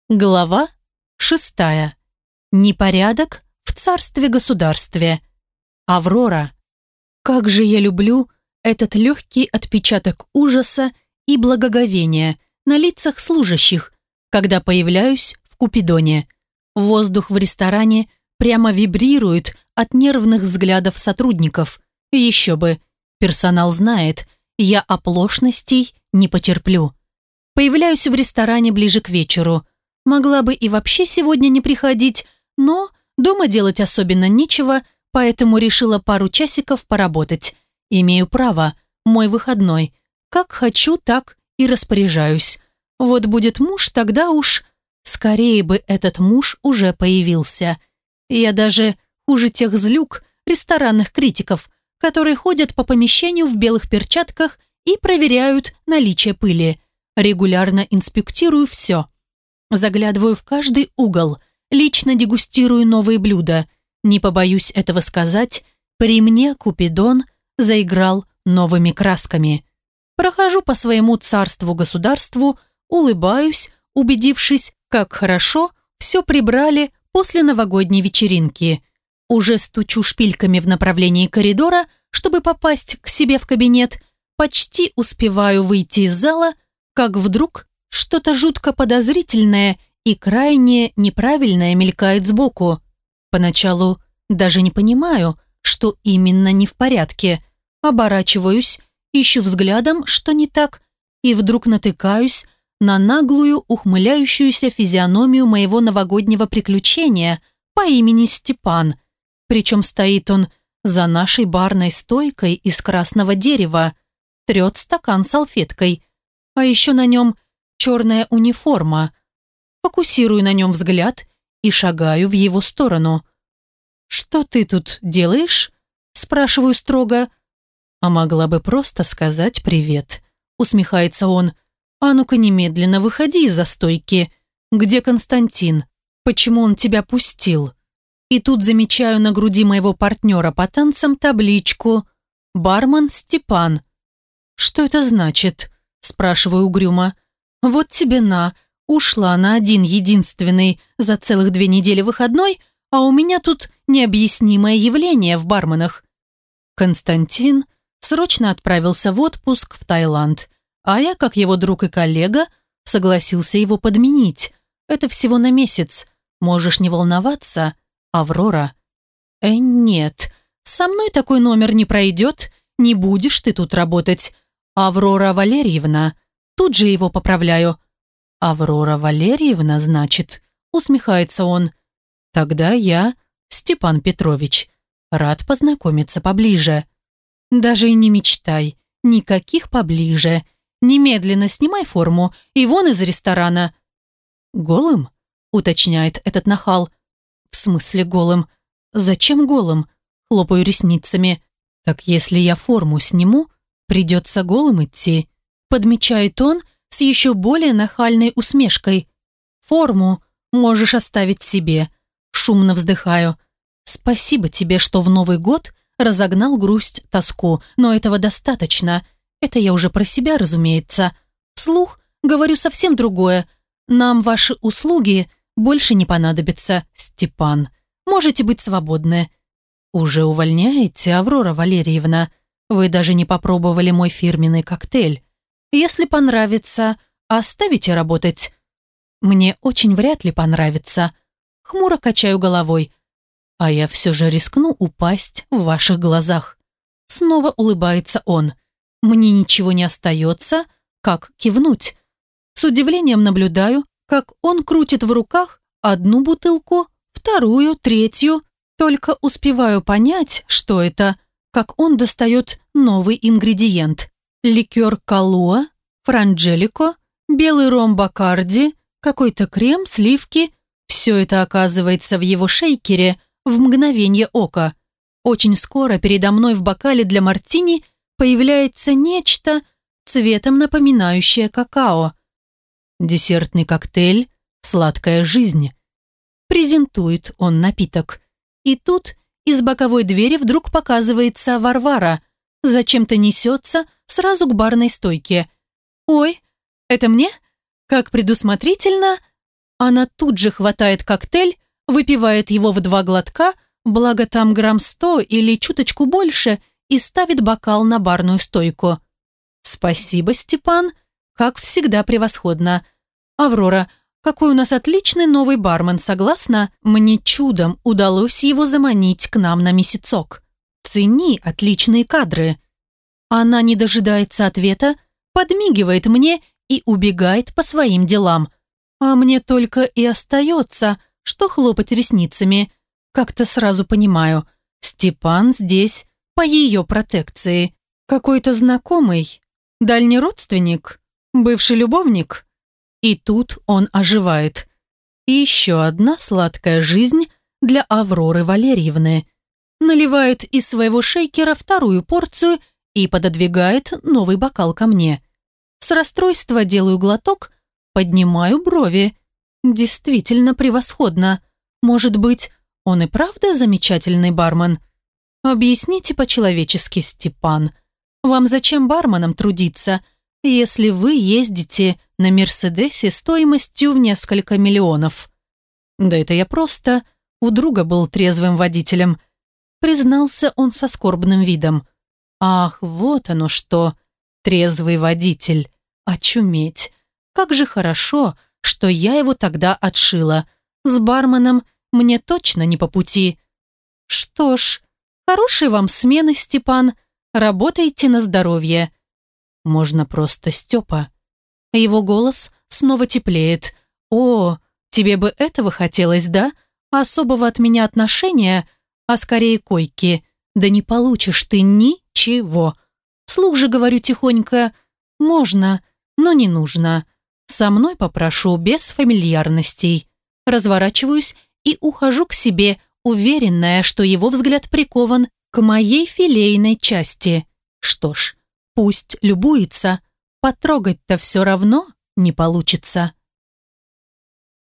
Глава 6. Непорядок в царстве-государстве. Аврора. Как же я люблю этот легкий отпечаток ужаса и благоговения на лицах служащих, когда появляюсь в Купидоне. Воздух в ресторане прямо вибрирует от нервных взглядов сотрудников. Еще бы, персонал знает, я оплошностей не потерплю. Появляюсь в ресторане ближе к вечеру. Могла бы и вообще сегодня не приходить, но дома делать особенно нечего, поэтому решила пару часиков поработать. Имею право, мой выходной. Как хочу, так и распоряжаюсь. Вот будет муж, тогда уж... Скорее бы этот муж уже появился. Я даже хуже тех злюк, ресторанных критиков, которые ходят по помещению в белых перчатках и проверяют наличие пыли. Регулярно инспектирую все. Заглядываю в каждый угол, лично дегустирую новые блюда. Не побоюсь этого сказать, при мне Купидон заиграл новыми красками. Прохожу по своему царству-государству, улыбаюсь, убедившись, как хорошо все прибрали после новогодней вечеринки. Уже стучу шпильками в направлении коридора, чтобы попасть к себе в кабинет. Почти успеваю выйти из зала, как вдруг что-то жутко подозрительное и крайне неправильное мелькает сбоку. Поначалу даже не понимаю, что именно не в порядке. Оборачиваюсь, ищу взглядом, что не так, и вдруг натыкаюсь на наглую, ухмыляющуюся физиономию моего новогоднего приключения по имени Степан. Причем стоит он за нашей барной стойкой из красного дерева, трет стакан салфеткой, а еще на нем черная униформа. Фокусирую на нем взгляд и шагаю в его сторону. «Что ты тут делаешь?» – спрашиваю строго. «А могла бы просто сказать привет», – усмехается он. «А ну-ка немедленно выходи из-за стойки. Где Константин? Почему он тебя пустил?» И тут замечаю на груди моего партнера по танцам табличку «Бармен Степан». «Что это значит?» – спрашиваю угрюмо. «Вот тебе на, ушла на один единственный за целых 2 недели выходной, а у меня тут необъяснимое явление в барменах». Константин срочно отправился в отпуск в Таиланд, а я, как его друг и коллега, согласился его подменить. Это всего на месяц. Можешь не волноваться, Аврора. Нет, со мной такой номер не пройдет, не будешь ты тут работать. Аврора Валерьевна. Тут же его поправляю. «Аврора Валерьевна, значит?» – усмехается он. «Тогда я, Степан Петрович, рад познакомиться поближе». «Даже и не мечтай, никаких поближе. Немедленно снимай форму и вон из ресторана». «Голым?» – уточняет этот нахал. «В смысле голым? Зачем голым?» – хлопаю ресницами. «Так если я форму сниму, придется голым идти». Подмечает он с еще более нахальной усмешкой. «Форму можешь оставить себе». Шумно вздыхаю. «Спасибо тебе, что в Новый год разогнал грусть, тоску, но этого достаточно. Это я уже про себя, разумеется. Вслух говорю совсем другое. Нам ваши услуги больше не понадобятся, Степан. Можете быть свободны». «Уже увольняете, Аврора Валерьевна? Вы даже не попробовали мой фирменный коктейль. Если понравится, оставите работать». «Мне очень вряд ли понравится». Хмуро качаю головой. «А я все же рискну упасть в ваших глазах». Снова улыбается он. Мне ничего не остается, как кивнуть. С удивлением наблюдаю, как он крутит в руках одну бутылку, вторую, третью. Только успеваю понять, что это, как он достает новый ингредиент. Ликер Калуа, Франджелико, белый ром Бакарди, какой-то крем, сливки. Все это оказывается в его шейкере в мгновение ока. Очень скоро передо мной в бокале для мартини появляется нечто, цветом напоминающее какао. Десертный коктейль «Сладкая жизнь». Презентует он напиток. И тут из боковой двери вдруг показывается Варвара. Зачем-то несется сразу к барной стойке. «Ой, это мне? Как предусмотрительно!» Она тут же хватает коктейль, выпивает его в 2 глотка, благо там грамм 100 или чуточку больше, и ставит бокал на барную стойку. «Спасибо, Степан. Как всегда превосходно. Аврора, какой у нас отличный новый бармен, согласна? Мне чудом удалось его заманить к нам на месяцок. Цени отличные кадры». Она не дожидается ответа, подмигивает мне и убегает по своим делам. А мне только и остается, что хлопать ресницами. Как-то сразу понимаю, Степан здесь по ее протекции. Какой-то знакомый, дальний родственник, бывший любовник. И тут он оживает. И еще одна сладкая жизнь для Авроры Валерьевны. Наливает из своего шейкера 2-ю порцию и пододвигает новый бокал ко мне. С расстройства делаю глоток, поднимаю брови. Действительно превосходно. Может быть, он и правда замечательный бармен? Объясните по-человечески, Степан. Вам зачем барменом трудиться, если вы ездите на Мерседесе стоимостью в несколько миллионов? Да это я просто у друга был трезвым водителем. Признался он со скорбным видом. Ах, вот оно что, трезвый водитель. Очуметь. Как же хорошо, что я его тогда отшила. С барменом мне точно не по пути. Что ж, хорошей вам смены, Степан. Работайте на здоровье. Можно просто Степа. Его голос снова теплеет. О, тебе бы этого хотелось, да? Особого от меня отношения, а скорее койки. Да не получишь ты ничего. Вслух же говорю тихонько. Можно, но не нужно. Со мной попрошу без фамильярностей. Разворачиваюсь и ухожу к себе, уверенная, что его взгляд прикован к моей филейной части. Что ж, пусть любуется, потрогать-то все равно не получится.